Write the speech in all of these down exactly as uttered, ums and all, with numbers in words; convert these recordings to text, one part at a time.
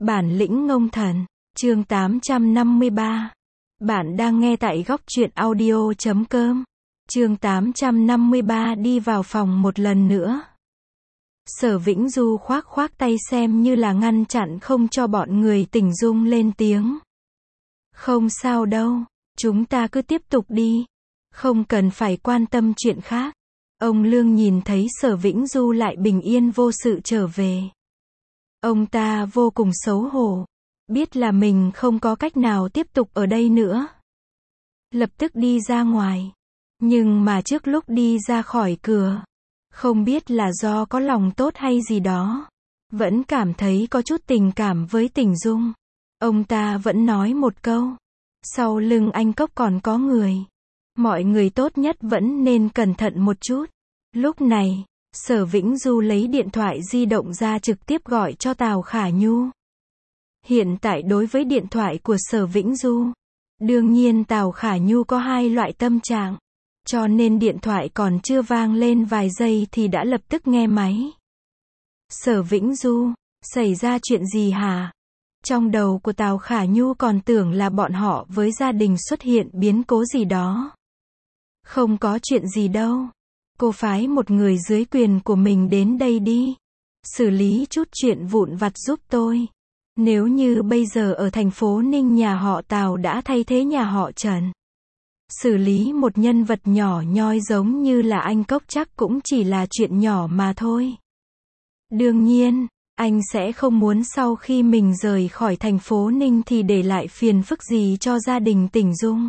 Bản lĩnh ngông thần, chương tám trăm năm mươi ba. Bạn đang nghe tại góc truyện audio chấm com. Chương tám trăm năm mươi ba đi vào phòng một lần nữa. Sở Vĩnh Du khoác khoác tay xem như là ngăn chặn không cho bọn người Tỉnh Dung lên tiếng. Không sao đâu, chúng ta cứ tiếp tục đi. Không cần phải quan tâm chuyện khác. Ông Lương nhìn thấy Sở Vĩnh Du lại bình yên vô sự trở về. Ông ta vô cùng xấu hổ, biết là mình không có cách nào tiếp tục ở đây nữa. Lập tức đi ra ngoài. Nhưng mà trước lúc đi ra khỏi cửa, không biết là do có lòng tốt hay gì đó, vẫn cảm thấy có chút tình cảm với Tỉnh Dung. Ông ta vẫn nói một câu, sau lưng anh Cốc còn có người. Mọi người tốt nhất vẫn nên cẩn thận một chút. Lúc này, Sở Vĩnh Du lấy điện thoại di động ra trực tiếp gọi cho Tào Khả Nhu. Hiện tại đối với điện thoại của Sở Vĩnh Du, đương nhiên Tào Khả Nhu có hai loại tâm trạng, cho nên điện thoại còn chưa vang lên vài giây thì đã lập tức nghe máy. Sở Vĩnh Du, xảy ra chuyện gì hả? Trong đầu của Tào Khả Nhu còn tưởng là bọn họ với gia đình xuất hiện biến cố gì đó. Không có chuyện gì đâu. Cô phái một người dưới quyền của mình đến đây đi. Xử lý chút chuyện vụn vặt giúp tôi. Nếu như bây giờ ở thành phố Ninh nhà họ Tào đã thay thế nhà họ Trần. Xử lý một nhân vật nhỏ nhoi giống như là anh Cốc chắc cũng chỉ là chuyện nhỏ mà thôi. Đương nhiên, anh sẽ không muốn sau khi mình rời khỏi thành phố Ninh thì để lại phiền phức gì cho gia đình Tỉnh Dung.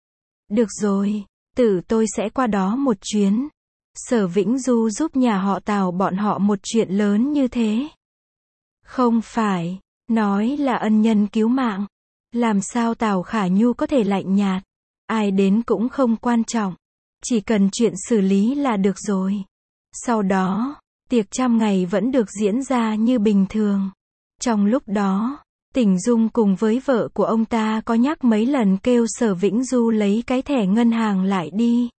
Được rồi, tự tôi sẽ qua đó một chuyến. Sở Vĩnh Du giúp nhà họ Tào bọn họ một chuyện lớn như thế. Không phải, nói là ân nhân cứu mạng. Làm sao Tào Khả Nhu có thể lạnh nhạt. Ai đến cũng không quan trọng. Chỉ cần chuyện xử lý là được rồi. Sau đó, tiệc trăm ngày vẫn được diễn ra như bình thường. Trong lúc đó, Tỉnh Dung cùng với vợ của ông ta có nhắc mấy lần kêu Sở Vĩnh Du lấy cái thẻ ngân hàng lại đi.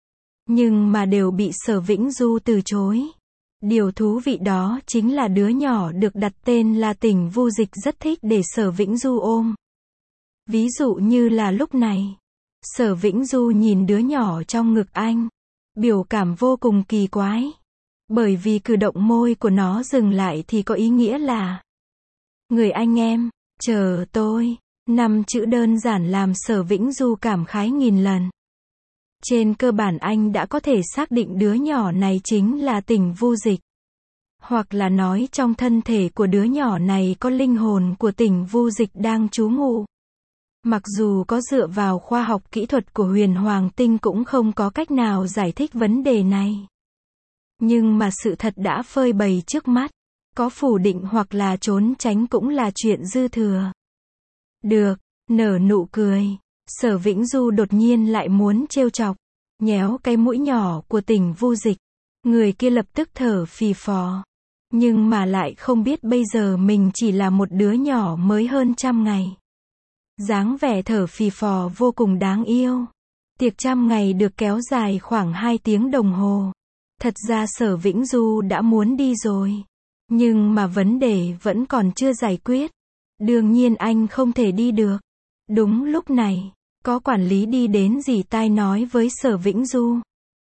Nhưng mà đều bị Sở Vĩnh Du từ chối. Điều thú vị đó chính là đứa nhỏ được đặt tên là Tỉnh Vu Dịch rất thích để Sở Vĩnh Du ôm. Ví dụ như là lúc này, Sở Vĩnh Du nhìn đứa nhỏ trong ngực anh, biểu cảm vô cùng kỳ quái. Bởi vì cử động môi của nó dừng lại thì có ý nghĩa là người anh em, chờ tôi. Năm chữ đơn giản làm Sở Vĩnh Du cảm khái nghìn lần. Trên cơ bản anh đã có thể xác định đứa nhỏ này chính là Tỉnh Vu Dịch. Hoặc là nói trong thân thể của đứa nhỏ này có linh hồn của Tỉnh Vu Dịch đang trú ngụ. Mặc dù có dựa vào khoa học kỹ thuật của Huyền Hoàng Tinh cũng không có cách nào giải thích vấn đề này. Nhưng mà sự thật đã phơi bày trước mắt. Có phủ định hoặc là trốn tránh cũng là chuyện dư thừa. Được, nở nụ cười. Sở Vĩnh Du đột nhiên lại muốn trêu chọc, nhéo cái mũi nhỏ của Tỉnh Vu Dịch. Người kia lập tức thở phì phò. Nhưng mà lại không biết bây giờ mình chỉ là một đứa nhỏ mới hơn trăm ngày. Dáng vẻ thở phì phò vô cùng đáng yêu. Tiệc trăm ngày được kéo dài khoảng hai tiếng đồng hồ. Thật ra Sở Vĩnh Du đã muốn đi rồi. Nhưng mà vấn đề vẫn còn chưa giải quyết. Đương nhiên anh không thể đi được. Đúng lúc này, có quản lý đi đến dì tai nói với Sở Vĩnh Du.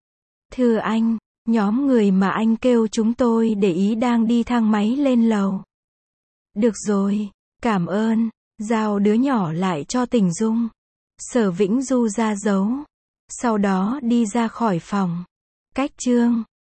Thưa anh, nhóm người mà anh kêu chúng tôi để ý đang đi thang máy lên lầu. Được rồi, cảm ơn, giao đứa nhỏ lại cho Tỉnh Dung. Sở Vĩnh Du ra dấu. Sau đó đi ra khỏi phòng. Cách chương